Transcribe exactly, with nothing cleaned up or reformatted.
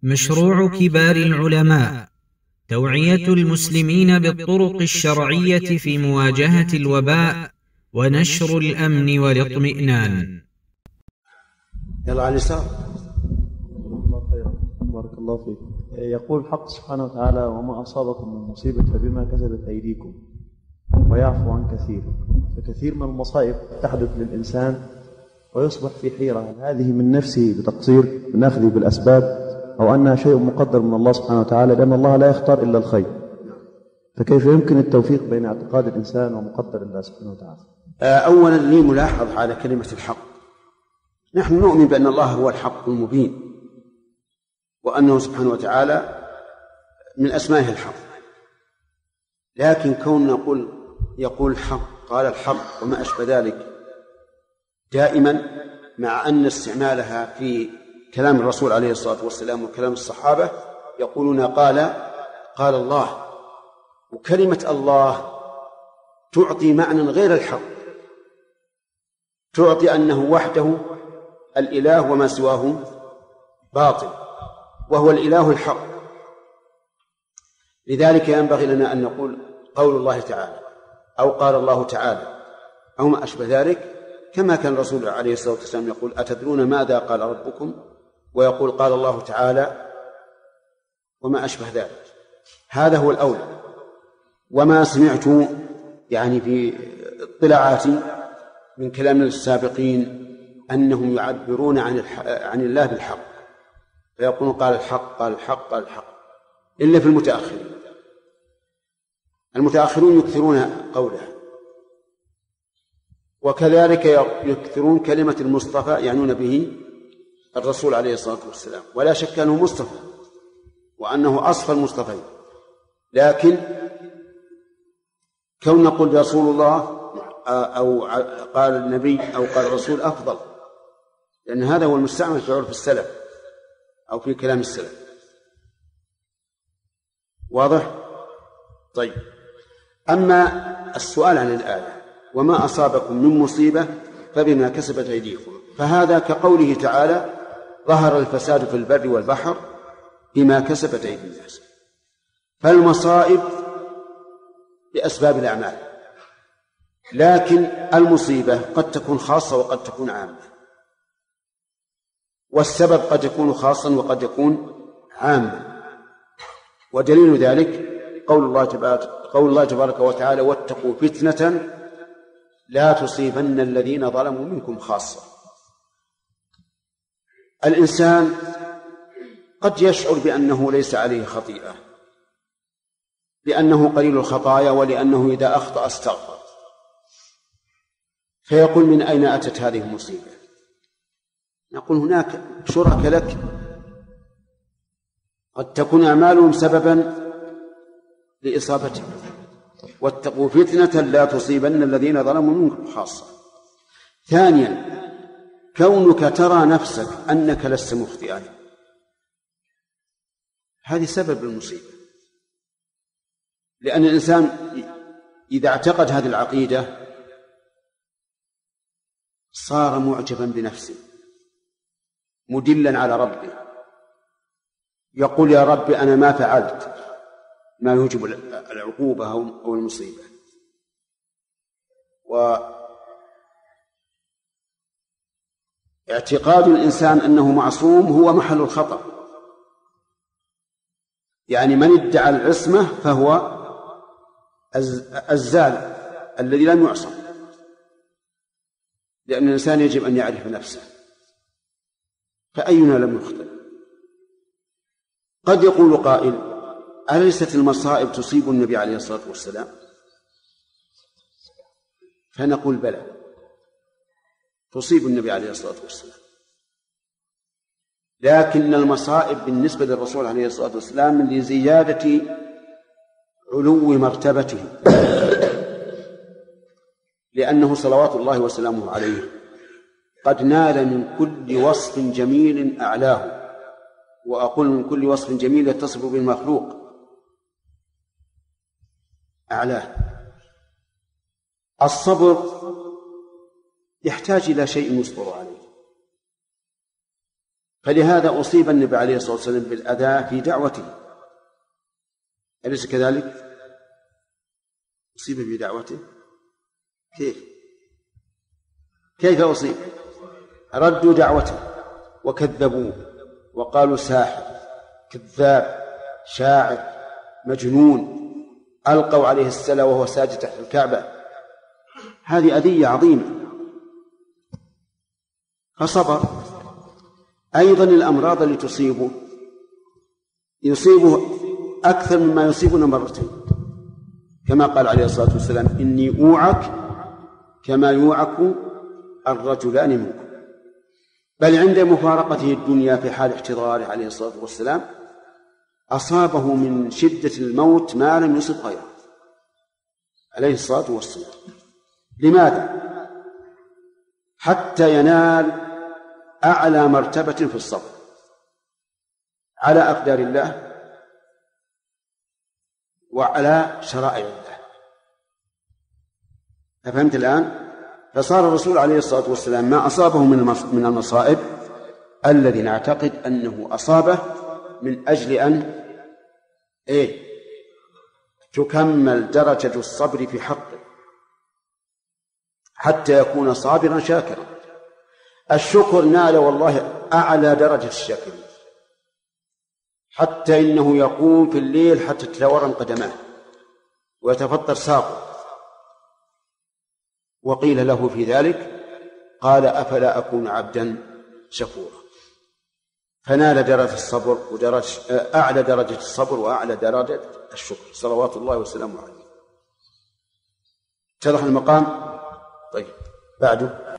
مشروع كبار العلماء توعية المسلمين بالطرق الشرعية في مواجهة الوباء ونشر الأمن والاطمئنان. يلا على اليسار. بارك الله فيك. يقول الحق سبحانه وتعالى: وما أصابكم من مصيبة فبما كسبت أيديكم ويعفو عن كثير. فكثير من المصائب تحدث للإنسان ويصبح في حيرة، هل هذه من نفسه بتقصير من أخذه بالأسباب أو أنها شيء مقدر من الله سبحانه وتعالى، لأن الله لا يختار إلا الخير. فكيف يمكن التوفيق بين اعتقاد الإنسان ومقدر الله سبحانه وتعالى؟ أولا لي ملاحظ على كلمة الحق. نحن نؤمن بأن الله هو الحق المبين، وأنه سبحانه وتعالى من أسمائه الحق، لكن كون نقول يقول الحق قال الحق وما أشبه ذلك دائما، مع أن استعمالها في كلام الرسول عليه الصلاة والسلام وكلام الصحابة يقولون قال قال الله، وكلمة الله تعطي معنى غير الحق، تعطي أنه وحده الإله وما سواه باطل، وهو الإله الحق. لذلك ينبغي لنا أن نقول قول الله تعالى أو قال الله تعالى أو ما أشبه ذلك، كما كان الرسول عليه الصلاة والسلام يقول: أتدرون ماذا قال ربكم؟ ويقول قال الله تعالى وما أشبه ذلك. هذا هو الأولى. وما سمعت يعني في اطلاعاتي من كلام السابقين أنهم يعبرون عن, عن الله بالحق، فيقولون قال الحق قال الحق قال الحق، إلا في المتأخرين. المتأخرون يكثرون قولها، وكذلك يكثرون كلمة المصطفى، يعنون به الرسول عليه الصلاة والسلام، ولا شك أنه مصطفى وأنه أصفى المصطفين، لكن كون نقول رسول الله أو قال النبي أو قال الرسول أفضل، لأن هذا هو المستعمل في عرف السلف أو في كلام السلف. واضح؟ طيب، أما السؤال عن الآية وما أصابكم من مصيبة فبما كسبت أيديكم، فهذا كقوله تعالى: ظهر الفساد في البر والبحر بما كسبت أيدي الناس. فالمصائب بأسباب الأعمال، لكن المصيبة قد تكون خاصة وقد تكون عامة، والسبب قد يكون خاصا وقد يكون عاما. ودليل ذلك قول الله تبارك, قول الله تبارك وتعالى: واتقوا فتنة لا تصيبن الذين ظلموا منكم خاصة. الإنسان قد يشعر بأنه ليس عليه خطيئة، لأنه قليل الخطايا، ولأنه إذا أخطأ استغفر، فيقول: من أين أتت هذه المصيبة؟ نقول: هناك شرك لك قد تكون أعمالهم سببا لإصابتك. واتقوا فتنة لا تصيبن الذين ظلموا منكم خاصة. ثانيا، كونك ترى نفسك أنك لست مخطئا، هذه سبب المصيبة، لأن الإنسان إذا اعتقد هذه العقيدة صار معجبا بنفسه مدلا على ربه، يقول: يا رب أنا ما فعلت ما يوجب العقوبة أو المصيبة. واعتقاد الإنسان أنه معصوم هو محل الخطأ، يعني من ادعى العصمة فهو الزال الذي لم يعصم، لأن الإنسان يجب أن يعرف نفسه، فأينا لم يخطئ؟ قد يقول قائل: أليست المصائب تصيب النبي عليه الصلاة والسلام؟ فنقول: بلى، تصيب النبي عليه الصلاة والسلام، لكن المصائب بالنسبة للرسول عليه الصلاة والسلام لزيادة علو مرتبته، لأنه صلوات الله وسلامه عليه قد نال من كل وصف جميل أعلاه، وأقول من كل وصف جميل يتصف بالمخلوق أعلاه. الصبر يحتاج إلى شيء يصبر عليه، فلهذا أصيب النبي عليه الصلاة والسلام بالأذى في دعوته، أليس كذلك؟ أصيب في دعوته كيف؟ كيف أصيب؟ ردوا دعوته وكذبوه وقالوا ساحر كذاب شاعر مجنون، ألقوا عليه السلة وهو ساجد تحت الكعبة. هذه أذية عظيمة، فصبر. أيضا الأمراض اللي تصيبه يصيبه أكثر مما يصيبنا مرتين، كما قال عليه الصلاة والسلام: إني أوعك كما يوعك الرجلان منكم. بل عند مفارقته الدنيا في حال احتضاره عليه الصلاة والسلام أصابه من شدة الموت ما لم يصب غيره عليه الصلاة والسلام. لماذا؟ حتى ينال أعلى مرتبة في الصبر على أقدار الله وعلى شرائع الله. أفهمت الآن؟ فصار الرسول عليه الصلاة والسلام ما أصابه من المصائب الذي نعتقد أنه أصابه من أجل أن إيه تكمل درجة الصبر في حقه حتى يكون صابرا شاكرا. الشكر نال والله أعلى درجة الشاكر، حتى إنه يقوم في الليل حتى تتورم قدماه ويتفطر ساقه. وقيل له في ذلك قال: أفلا أكون عبدا شكورا. فنال درجة الصبر ودرجة أعلى درجة الصبر وأعلى درجة الشكر صلوات الله وسلامه عليه. اتضح المقام؟ طيب بعده